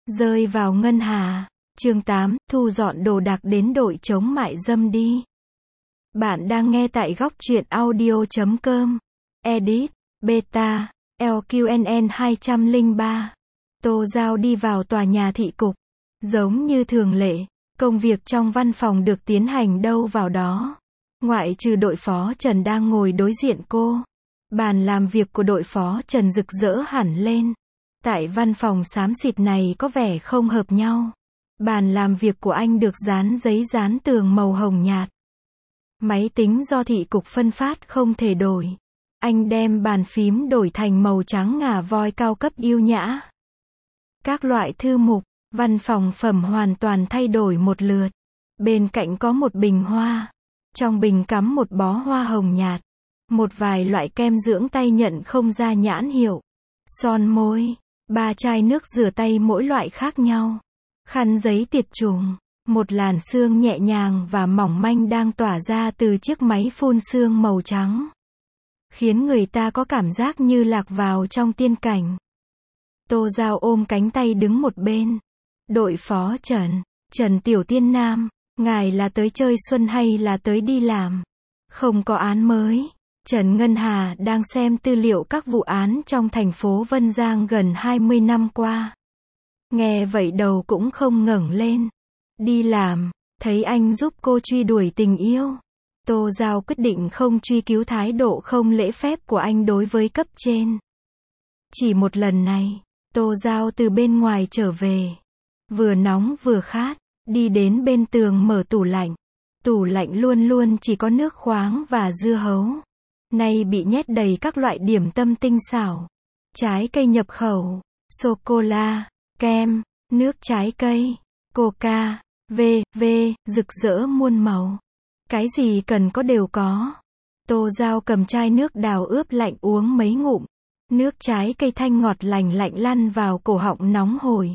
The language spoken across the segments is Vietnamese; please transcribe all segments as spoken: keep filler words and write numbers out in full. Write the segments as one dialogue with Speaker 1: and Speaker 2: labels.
Speaker 1: Rơi vào ngân hà. Chương tám, thu dọn đồ đạc đến đội chống mại dâm đi. Bạn đang nghe tại góc truyện audio chấm com. Edit, Beta, lờ quy en en hai không ba. Tô Giao đi vào tòa nhà thị cục. Giống như thường lệ, công việc trong văn phòng được tiến hành đâu vào đó. Ngoại trừ đội phó Trần đang ngồi đối diện cô. Bàn làm việc của đội phó Trần rực rỡ hẳn lên. Tại văn phòng xám xịt này có vẻ không hợp nhau. Bàn làm việc của anh được dán giấy dán tường màu hồng nhạt. Máy tính do thị cục phân phát không thể đổi. Anh đem bàn phím đổi thành màu trắng ngà voi cao cấp yêu nhã. Các loại thư mục, văn phòng phẩm hoàn toàn thay đổi một lượt. Bên cạnh có một bình hoa. Trong bình cắm một bó hoa hồng nhạt. Một vài loại kem dưỡng tay nhận không ra nhãn hiệu. Son môi, ba chai nước rửa tay mỗi loại khác nhau. Khăn giấy tiệt trùng, một làn sương nhẹ nhàng và mỏng manh đang tỏa ra từ chiếc máy phun sương màu trắng. Khiến người ta có cảm giác như lạc vào trong tiên cảnh. Tô Giao ôm cánh tay đứng một bên. Đội phó Trần, Trần Tiểu Tiên Nam, ngài là tới chơi xuân hay là tới đi làm? Không có án mới. Trần Ngân Hà đang xem tư liệu các vụ án trong thành phố Vân Giang gần hai mươi năm qua. Nghe vậy đầu cũng không ngẩng lên. Đi làm, thấy anh giúp cô truy đuổi tình yêu. Tô Giao quyết định không truy cứu thái độ không lễ phép của anh đối với cấp trên. Chỉ một lần này, Tô Giao từ bên ngoài trở về. Vừa nóng vừa khát, đi đến bên tường mở tủ lạnh. Tủ lạnh luôn luôn chỉ có nước khoáng và dưa hấu. Nay bị nhét đầy các loại điểm tâm tinh xảo. Trái cây nhập khẩu, sô-cô-la, kem, nước trái cây, coca, v, v, rực rỡ muôn màu. Cái gì cần có đều có. Tô Giao cầm chai nước đào ướp lạnh uống mấy ngụm. Nước trái cây thanh ngọt lành lạnh lăn vào cổ họng nóng hổi.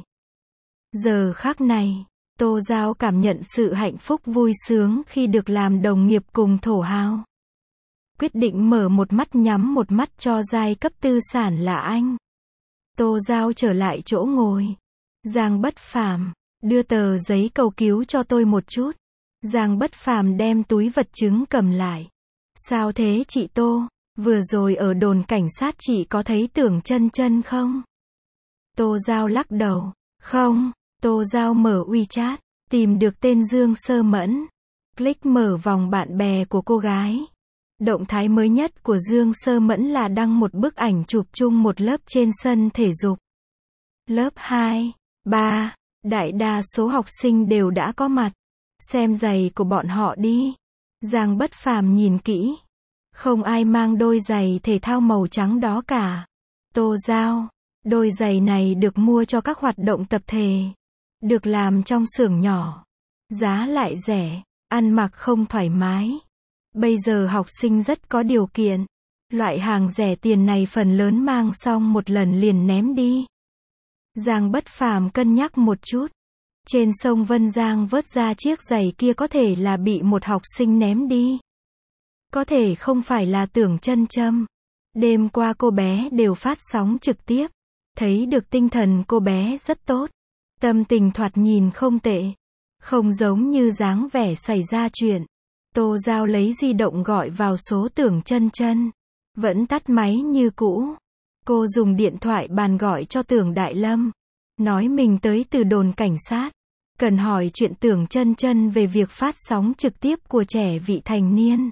Speaker 1: Giờ khắc này, Tô Giao cảm nhận sự hạnh phúc vui sướng khi được làm đồng nghiệp cùng thổ hào. Quyết định mở một mắt nhắm một mắt cho giai cấp tư sản là anh. Tô Giao trở lại chỗ ngồi. Giang Bất Phàm, đưa tờ giấy cầu cứu cho tôi một chút. Giang Bất Phàm đem túi vật chứng cầm lại. Sao thế chị Tô, vừa rồi ở đồn cảnh sát chị có thấy Tưởng Chân Chân không? Tô Giao lắc đầu. Không. Tô Giao mở WeChat, tìm được tên Dương Sơ Mẫn. Click mở vòng bạn bè của cô gái. Động thái mới nhất của Dương Sơ Mẫn là đăng một bức ảnh chụp chung một lớp trên sân thể dục. Lớp hai, ba, đại đa số học sinh đều đã có mặt. Xem giày của bọn họ đi. Giang Bất Phàm nhìn kỹ. Không ai mang đôi giày thể thao màu trắng đó cả. Tô Giao, đôi giày này được mua cho các hoạt động tập thể. Được làm trong xưởng nhỏ. Giá lại rẻ, ăn mặc không thoải mái. Bây giờ học sinh rất có điều kiện. Loại hàng rẻ tiền này phần lớn mang xong một lần liền ném đi. Giang Bất Phàm cân nhắc một chút. Trên sông Vân Giang vớt ra chiếc giày kia có thể là bị một học sinh ném đi. Có thể không phải là Tưởng Chân Chân. Đêm qua cô bé đều phát sóng trực tiếp. Thấy được tinh thần cô bé rất tốt. Tâm tình thoạt nhìn không tệ. Không giống như dáng vẻ xảy ra chuyện. Tô Giao lấy di động gọi vào số Tưởng Chân Chân. Vẫn tắt máy như cũ. Cô dùng điện thoại bàn gọi cho Tưởng Đại Lâm. Nói mình tới từ đồn cảnh sát. Cần hỏi chuyện Tưởng Chân Chân về việc phát sóng trực tiếp của trẻ vị thành niên.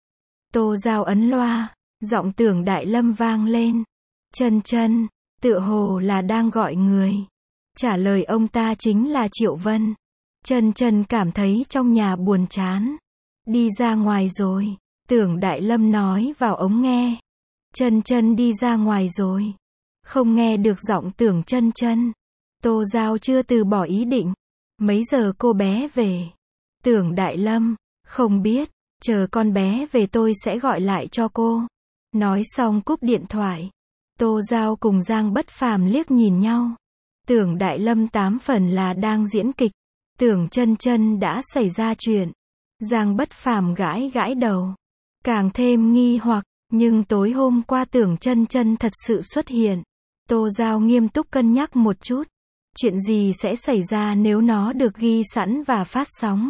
Speaker 1: Tô Giao ấn loa. Giọng Tưởng Đại Lâm vang lên. Chân Chân, tựa hồ là đang gọi người. Trả lời ông ta chính là Triệu Vân. Chân Chân cảm thấy trong nhà buồn chán. Đi ra ngoài rồi. Tưởng Đại Lâm nói vào ống nghe. Chân Chân đi ra ngoài rồi. Không nghe được giọng Tưởng Chân Chân. Tô Giao chưa từ bỏ ý định. Mấy giờ cô bé về? Tưởng Đại Lâm, không biết. Chờ con bé về tôi sẽ gọi lại cho cô. Nói xong cúp điện thoại. Tô Giao cùng Giang Bất Phàm liếc nhìn nhau. Tưởng Đại Lâm tám phần là đang diễn kịch. Tưởng Chân Chân đã xảy ra chuyện. Giang Bất Phàm gãi gãi đầu. Càng thêm nghi hoặc, nhưng tối hôm qua Tưởng Chân Chân thật sự xuất hiện. Tô Giao nghiêm túc cân nhắc một chút. Chuyện gì sẽ xảy ra nếu nó được ghi sẵn và phát sóng?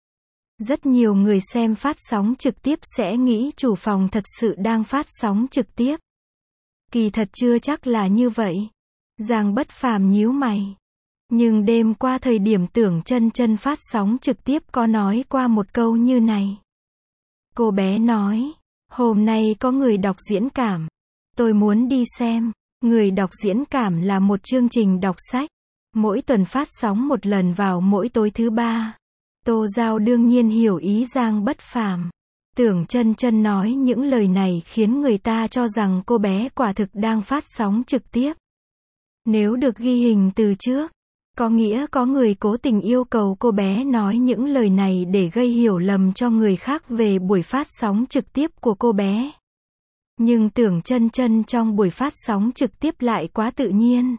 Speaker 1: Rất nhiều người xem phát sóng trực tiếp sẽ nghĩ chủ phòng thật sự đang phát sóng trực tiếp. Kỳ thật chưa chắc là như vậy. Giang Bất Phàm nhíu mày. Nhưng đêm qua thời điểm Tưởng Chân Chân phát sóng trực tiếp có nói qua một câu như này. Cô bé nói, hôm nay có người đọc diễn cảm. Tôi muốn đi xem. Người đọc diễn cảm là một chương trình đọc sách. Mỗi tuần phát sóng một lần vào mỗi tối thứ ba. Tô Giao đương nhiên hiểu ý Giang Bất Phàm. Tưởng Chân Chân nói những lời này khiến người ta cho rằng cô bé quả thực đang phát sóng trực tiếp. Nếu được ghi hình từ trước, có nghĩa có người cố tình yêu cầu cô bé nói những lời này để gây hiểu lầm cho người khác về buổi phát sóng trực tiếp của cô bé. Nhưng Tưởng Chân Chân trong buổi phát sóng trực tiếp lại quá tự nhiên.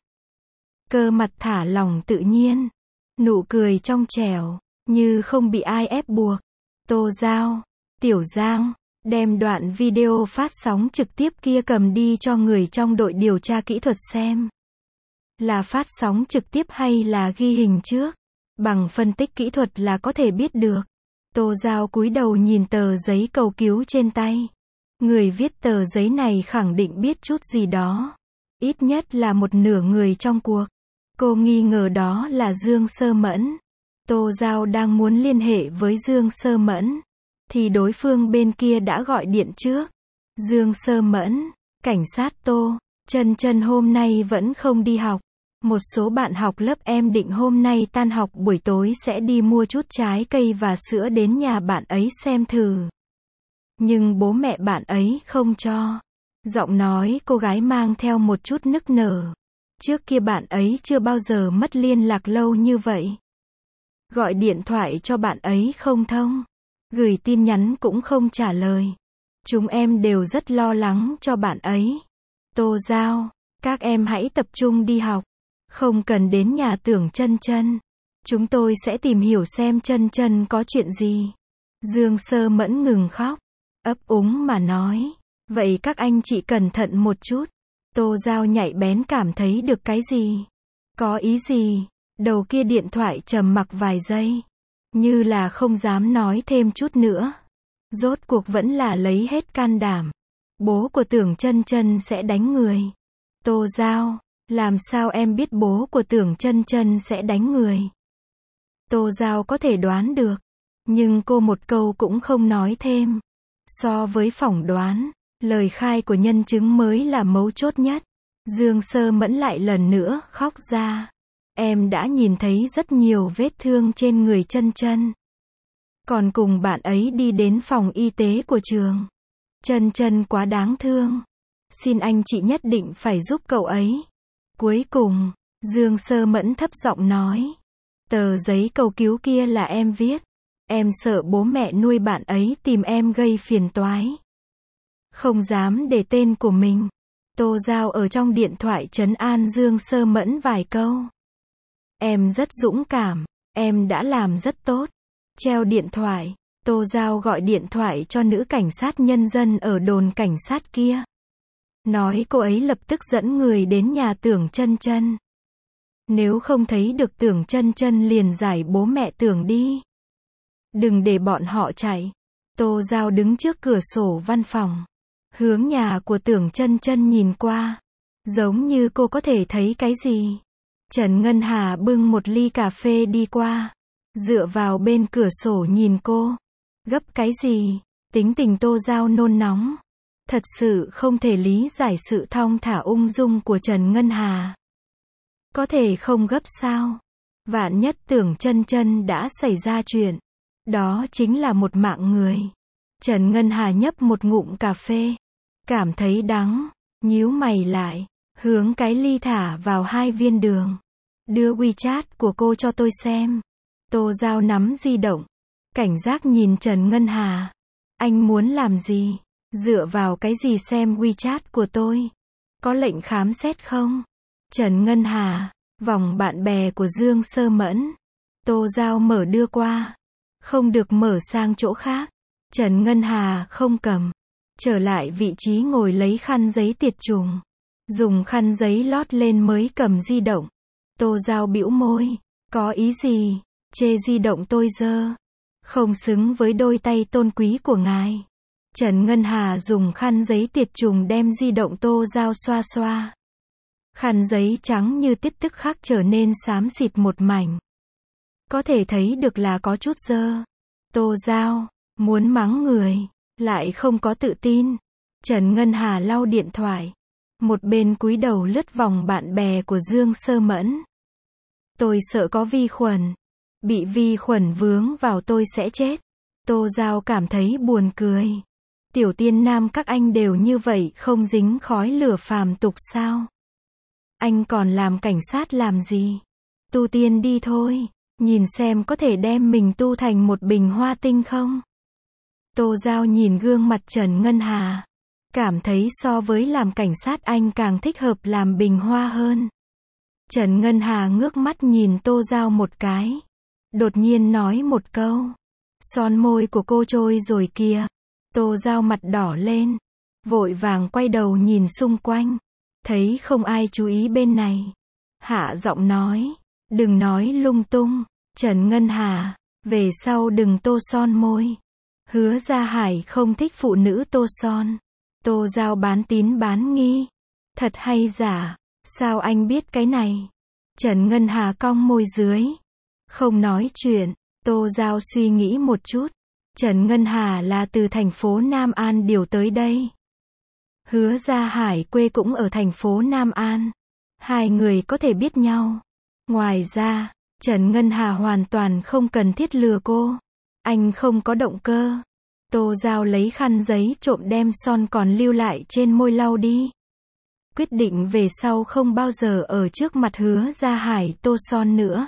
Speaker 1: Cơ mặt thả lỏng tự nhiên, nụ cười trong trẻo, như không bị ai ép buộc. Tô Giao, Tiểu Giang, đem đoạn video phát sóng trực tiếp kia cầm đi cho người trong đội điều tra kỹ thuật xem. Là phát sóng trực tiếp hay là ghi hình trước? Bằng phân tích kỹ thuật là có thể biết được. Tô Giao cúi đầu nhìn tờ giấy cầu cứu trên tay. Người viết tờ giấy này khẳng định biết chút gì đó. Ít nhất là một nửa người trong cuộc. Cô nghi ngờ đó là Dương Sơ Mẫn. Tô Giao đang muốn liên hệ với Dương Sơ Mẫn. Thì đối phương bên kia đã gọi điện trước. Dương Sơ Mẫn, cảnh sát Tô, Chân Chân hôm nay vẫn không đi học. Một số bạn học lớp em định hôm nay tan học buổi tối sẽ đi mua chút trái cây và sữa đến nhà bạn ấy xem thử. Nhưng bố mẹ bạn ấy không cho. Giọng nói cô gái mang theo một chút nức nở. Trước kia bạn ấy chưa bao giờ mất liên lạc lâu như vậy. Gọi điện thoại cho bạn ấy không thông. Gửi tin nhắn cũng không trả lời. Chúng em đều rất lo lắng cho bạn ấy. Tô Giao, các em hãy tập trung đi học. Không cần đến nhà Tưởng Chân Chân. Chúng tôi sẽ tìm hiểu xem Chân Chân có chuyện gì. Dương Sơ Mẫn ngừng khóc. Ấp úng mà nói. Vậy các anh chị cẩn thận một chút. Tô Giao nhạy bén cảm thấy được cái gì. Có ý gì? Đầu kia điện thoại trầm mặc vài giây. Như là không dám nói thêm chút nữa. Rốt cuộc vẫn là lấy hết can đảm. Bố của Tưởng Chân Chân sẽ đánh người. Tô Giao, làm sao em biết bố của Tưởng Chân Chân sẽ đánh người? Tô Giao có thể đoán được. Nhưng cô một câu cũng không nói thêm. So với phỏng đoán, lời khai của nhân chứng mới là mấu chốt nhất. Dương Sơ Mẫn lại lần nữa khóc ra. Em đã nhìn thấy rất nhiều vết thương trên người Chân Chân. Còn cùng bạn ấy đi đến phòng y tế của trường. Chân Chân quá đáng thương. Xin anh chị nhất định phải giúp cậu ấy. Cuối cùng, Dương Sơ Mẫn thấp giọng nói. Tờ giấy cầu cứu kia là em viết. Em sợ bố mẹ nuôi bạn ấy tìm em gây phiền toái. Không dám để tên của mình. Tô Giao ở trong điện thoại trấn an Dương Sơ Mẫn vài câu. Em rất dũng cảm. Em đã làm rất tốt. Treo điện thoại. Tô Giao gọi điện thoại cho nữ cảnh sát nhân dân ở đồn cảnh sát kia. Nói cô ấy lập tức dẫn người đến nhà Tưởng Chân Chân. Nếu không thấy được Tưởng Chân Chân liền giải bố mẹ Tưởng đi. Đừng để bọn họ chạy. Tô Giao đứng trước cửa sổ văn phòng. Hướng nhà của Tưởng Chân Chân nhìn qua. Giống như cô có thể thấy cái gì. Trần Ngân Hà bưng một ly cà phê đi qua. Dựa vào bên cửa sổ nhìn cô. Gấp cái gì? Tính tình Tô Giao nôn nóng. Thật sự không thể lý giải sự thong thả ung dung của Trần Ngân Hà. Có thể không gấp sao? Vạn nhất Tưởng Chân Chân đã xảy ra chuyện. Đó chính là một mạng người. Trần Ngân Hà nhấp một ngụm cà phê. Cảm thấy đắng. Nhíu mày lại. Hướng cái ly thả vào hai viên đường. Đưa WeChat của cô cho tôi xem. Tô Giao nắm di động. Cảnh giác nhìn Trần Ngân Hà. Anh muốn làm gì? Dựa vào cái gì xem WeChat của tôi? Có lệnh khám xét không? Trần Ngân Hà. Vòng bạn bè của Dương Sơ Mẫn. Tô Giao mở đưa qua. Không được mở sang chỗ khác. Trần Ngân Hà không cầm. Trở lại vị trí ngồi lấy khăn giấy tiệt trùng. Dùng khăn giấy lót lên mới cầm di động. Tô Giao bĩu môi. Có ý gì? Chê di động tôi dơ. Không xứng với đôi tay tôn quý của ngài. Trần Ngân Hà dùng khăn giấy tiệt trùng đem di động Tô Giao xoa xoa. Khăn giấy trắng như tiết tức khắc trở nên xám xịt một mảnh. Có thể thấy được là có chút dơ. Tô Giao, muốn mắng người, lại không có tự tin. Trần Ngân Hà lau điện thoại. Một bên cúi đầu lướt vòng bạn bè của Dương Sơ Mẫn. Tôi sợ có vi khuẩn. Bị vi khuẩn vướng vào tôi sẽ chết. Tô Giao cảm thấy buồn cười. Tiểu tiên nam các anh đều như vậy không dính khói lửa phàm tục sao? Anh còn làm cảnh sát làm gì? Tu tiên đi thôi. Nhìn xem có thể đem mình tu thành một bình hoa tinh không? Tô Giao nhìn gương mặt Trần Ngân Hà. Cảm thấy so với làm cảnh sát anh càng thích hợp làm bình hoa hơn. Trần Ngân Hà ngước mắt nhìn Tô Giao một cái. Đột nhiên nói một câu. Son môi của cô trôi rồi kìa. Tô Giao mặt đỏ lên. Vội vàng quay đầu nhìn xung quanh. Thấy không ai chú ý bên này. Hạ giọng nói. Đừng nói lung tung. Trần Ngân Hà. Về sau đừng tô son môi. Hứa Gia Hải không thích phụ nữ tô son. Tô Giao bán tín bán nghi. Thật hay giả? Sao anh biết cái này? Trần Ngân Hà cong môi dưới. Không nói chuyện. Tô Giao suy nghĩ một chút. Trần Ngân Hà là từ thành phố Nam An điều tới đây. Hứa Gia Hải quê cũng ở thành phố Nam An. Hai người có thể biết nhau. Ngoài ra, Trần Ngân Hà hoàn toàn không cần thiết lừa cô. Anh không có động cơ. Tô Giao lấy khăn giấy trộm đem son còn lưu lại trên môi lau đi. Quyết định về sau không bao giờ ở trước mặt Hứa Gia Hải tô son nữa.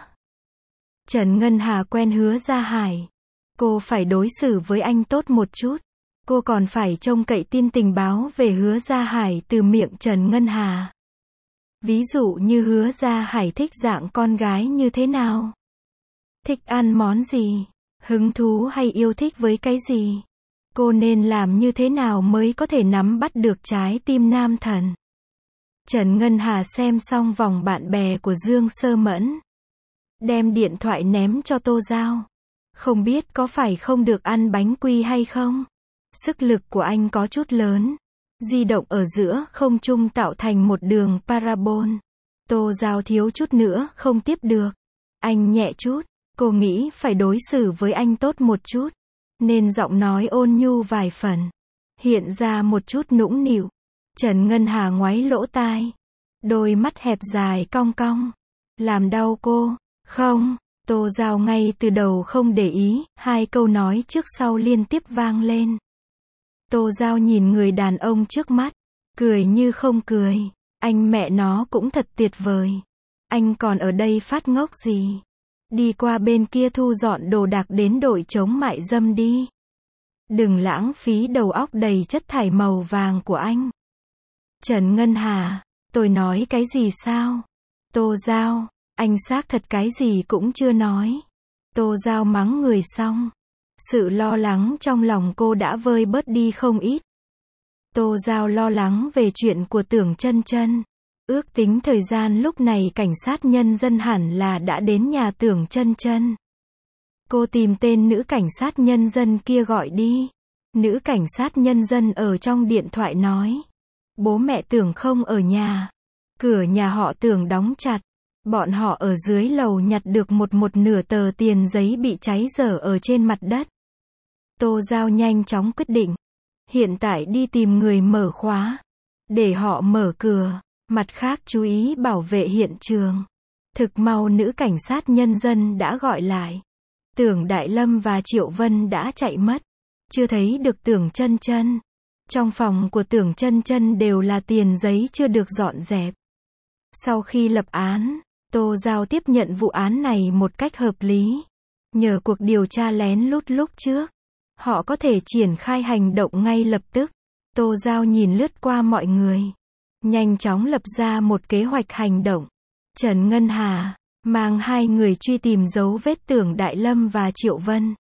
Speaker 1: Trần Ngân Hà quen Hứa Gia Hải. Cô phải đối xử với anh tốt một chút. Cô còn phải trông cậy tin tình báo về Hứa Gia Hải từ miệng Trần Ngân Hà. Ví dụ như Hứa Gia Hải thích dạng con gái như thế nào? Thích ăn món gì? Hứng thú hay yêu thích với cái gì? Cô nên làm như thế nào mới có thể nắm bắt được trái tim nam thần? Trần Ngân Hà xem xong vòng bạn bè của Dương Sơ Mẫn. Đem điện thoại ném cho Tô Giao. Không biết có phải không được ăn bánh quy hay không? Sức lực của anh có chút lớn. Di động ở giữa không trung tạo thành một đường parabol. Tô Giao thiếu chút nữa không tiếp được. Anh nhẹ chút. Cô nghĩ phải đối xử với anh tốt một chút. Nên giọng nói ôn nhu vài phần. Hiện ra một chút nũng nịu. Trần Ngân Hà ngoáy lỗ tai. Đôi mắt hẹp dài cong cong. Làm đau cô? Không. Tô Giao ngay từ đầu không để ý. Hai câu nói trước sau liên tiếp vang lên. Tô Giao nhìn người đàn ông trước mắt. Cười như không cười. Anh mẹ nó cũng thật tuyệt vời. Anh còn ở đây phát ngốc gì? Đi qua bên kia thu dọn đồ đạc đến đội chống mại dâm đi. Đừng lãng phí đầu óc đầy chất thải màu vàng của anh. Trần Ngân Hà, tôi nói cái gì sao? Tô Giao, anh xác thật cái gì cũng chưa nói. Tô Giao mắng người xong. Sự lo lắng trong lòng cô đã vơi bớt đi không ít. Tô Giao lo lắng về chuyện của Tưởng Chân Chân. Ước tính thời gian lúc này cảnh sát nhân dân hẳn là đã đến nhà Tưởng Chân Chân. Cô tìm tên nữ cảnh sát nhân dân kia gọi đi. Nữ cảnh sát nhân dân ở trong điện thoại nói. Bố mẹ Tưởng không ở nhà. Cửa nhà họ Tưởng đóng chặt. Bọn họ ở dưới lầu nhặt được một một nửa tờ tiền giấy bị cháy dở ở trên mặt đất. Tô Giao nhanh chóng quyết định. Hiện tại đi tìm người mở khóa. Để họ mở cửa. Mặt khác chú ý bảo vệ hiện trường. Thực mau nữ cảnh sát nhân dân đã gọi lại. Tưởng Đại Lâm và Triệu Vân đã chạy mất. Chưa thấy được Tưởng Chân Chân. Trong phòng của Tưởng Chân Chân đều là tiền giấy chưa được dọn dẹp. Sau khi lập án, Tô Giao tiếp nhận vụ án này một cách hợp lý. Nhờ cuộc điều tra lén lút lúc trước, họ có thể triển khai hành động ngay lập tức. Tô Giao nhìn lướt qua mọi người. Nhanh chóng lập ra một kế hoạch hành động. Trần Ngân Hà mang hai người truy tìm dấu vết Tưởng Đại Lâm và Triệu Vân.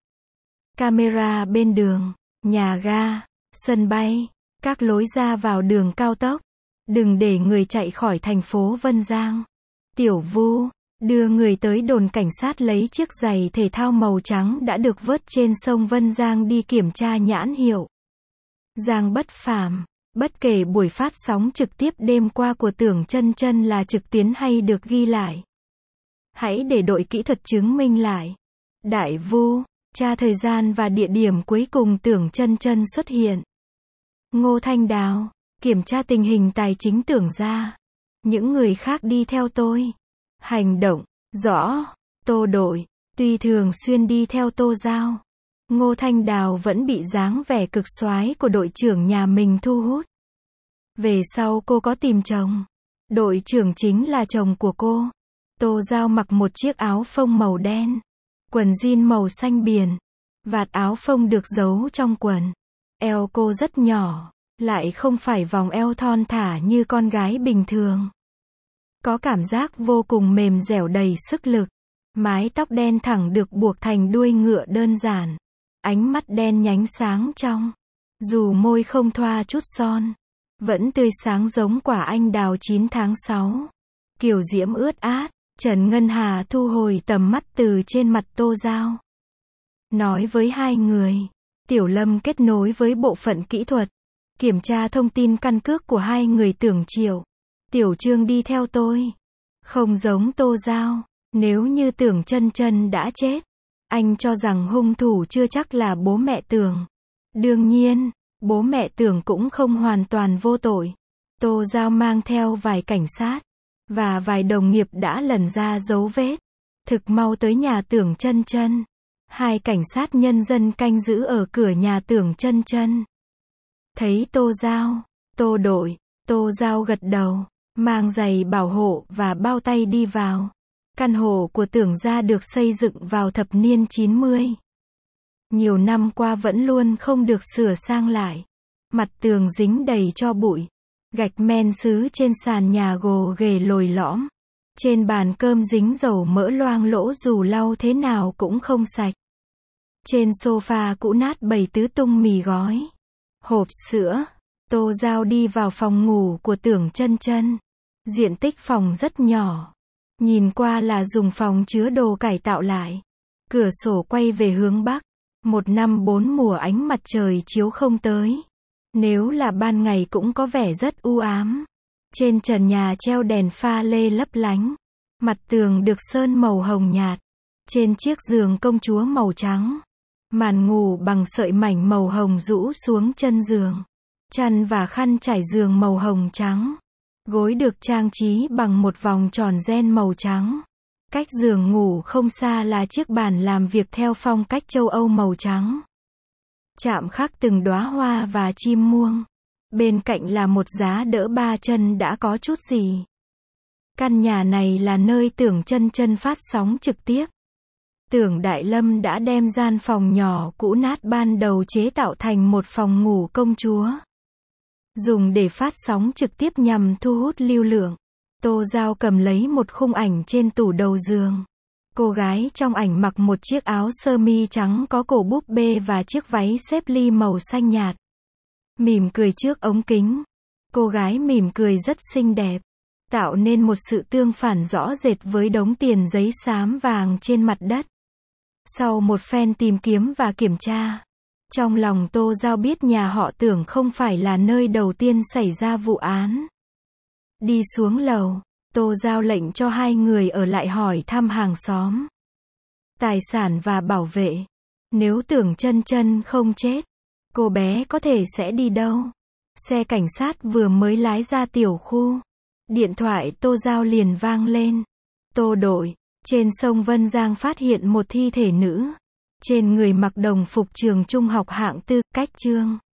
Speaker 1: Camera bên đường, nhà ga, sân bay, các lối ra vào đường cao tốc. Đừng để người chạy khỏi thành phố Vân Giang. Tiểu Vu, đưa người tới đồn cảnh sát lấy chiếc giày thể thao màu trắng đã được vớt trên sông Vân Giang đi kiểm tra nhãn hiệu Giang Bất Phàm. Bất kể buổi phát sóng trực tiếp đêm qua của Tưởng Chân Chân là trực tuyến hay được ghi lại, hãy để đội kỹ thuật chứng minh lại. Đại Vu tra thời gian và địa điểm cuối cùng Tưởng Chân Chân xuất hiện. Ngô Thanh Đào kiểm tra tình hình tài chính Tưởng gia. Những người khác đi theo tôi. Hành động rõ. Tô Đội tuy thường xuyên đi theo Tô Giao, Ngô Thanh Đào vẫn bị dáng vẻ cực soái của đội trưởng nhà mình thu hút. Về sau cô có tìm chồng. Đội trưởng chính là chồng của cô. Tô Giao mặc một chiếc áo phông màu đen, quần jean màu xanh biển, vạt áo phông được giấu trong quần. Eo cô rất nhỏ, lại không phải vòng eo thon thả như con gái bình thường. Có cảm giác vô cùng mềm dẻo đầy sức lực. Mái tóc đen thẳng được buộc thành đuôi ngựa đơn giản. Ánh mắt đen nhánh sáng trong. Dù môi không thoa chút son, vẫn tươi sáng giống quả anh đào chín tháng sáu. Kiều diễm ướt át. Trần Ngân Hà thu hồi tầm mắt từ trên mặt Tô Giao. Nói với hai người. Tiểu Lâm kết nối với bộ phận kỹ thuật, kiểm tra thông tin căn cước của hai người Tưởng Triệu. Tiểu Trương đi theo tôi. Không giống Tô Giao. Nếu như Tưởng Chân Chân đã chết, anh cho rằng hung thủ chưa chắc là bố mẹ Tưởng. Đương nhiên, bố mẹ Tưởng cũng không hoàn toàn vô tội. Tô Giao mang theo vài cảnh sát và vài đồng nghiệp đã lần ra dấu vết. Thực mau tới nhà Tưởng Chân Chân. Hai cảnh sát nhân dân canh giữ ở cửa nhà Tưởng Chân Chân. Thấy Tô Giao, Tô Đội, Tô Giao gật đầu, mang giày bảo hộ và bao tay đi vào. Căn hộ của Tưởng gia được xây dựng vào thập niên chín mươi. Nhiều năm qua vẫn luôn không được sửa sang lại. Mặt tường dính đầy tro bụi. Gạch men sứ trên sàn nhà gồ ghề lồi lõm. Trên bàn cơm dính dầu mỡ loang lỗ dù lau thế nào cũng không sạch. Trên sofa cũ nát bày tứ tung mì gói, hộp sữa. Tô Giao đi vào phòng ngủ của Tưởng Chân Chân. Diện tích phòng rất nhỏ. Nhìn qua là dùng phòng chứa đồ cải tạo lại. Cửa sổ quay về hướng Bắc. Một năm bốn mùa ánh mặt trời chiếu không tới. Nếu là ban ngày cũng có vẻ rất u ám. Trên trần nhà treo đèn pha lê lấp lánh. Mặt tường được sơn màu hồng nhạt. Trên chiếc giường công chúa màu trắng. Màn ngủ bằng sợi mảnh màu hồng rũ xuống chân giường. Chăn và khăn trải giường màu hồng trắng. Gối được trang trí bằng một vòng tròn ren màu trắng. Cách giường ngủ không xa là chiếc bàn làm việc theo phong cách châu Âu màu trắng. Chạm khắc từng đóa hoa và chim muông. Bên cạnh là một giá đỡ ba chân đã có chút gì. Căn nhà này là nơi Tưởng Chân Chân phát sóng trực tiếp. Tưởng Đại Lâm đã đem gian phòng nhỏ cũ nát ban đầu chế tạo thành một phòng ngủ công chúa. Dùng để phát sóng trực tiếp nhằm thu hút lưu lượng. Tô Giao cầm lấy một khung ảnh trên tủ đầu giường. Cô gái trong ảnh mặc một chiếc áo sơ mi trắng có cổ búp bê và chiếc váy xếp ly màu xanh nhạt. Mỉm cười trước ống kính. Cô gái mỉm cười rất xinh đẹp, tạo nên một sự tương phản rõ rệt với đống tiền giấy xám vàng trên mặt đất. Sau một phen tìm kiếm và kiểm tra, trong lòng Tô Giao biết nhà họ Tưởng không phải là nơi đầu tiên xảy ra vụ án. Đi xuống lầu, Tô Giao lệnh cho hai người ở lại hỏi thăm hàng xóm, tài sản và bảo vệ. Nếu Tưởng Chân Chân không chết, cô bé có thể sẽ đi đâu? Xe cảnh sát vừa mới lái ra tiểu khu. Điện thoại Tô Giao liền vang lên. Tô Đội, trên sông Vân Giang phát hiện một thi thể nữ. Trên người mặc đồng phục trường trung học hạng tư, cách chương.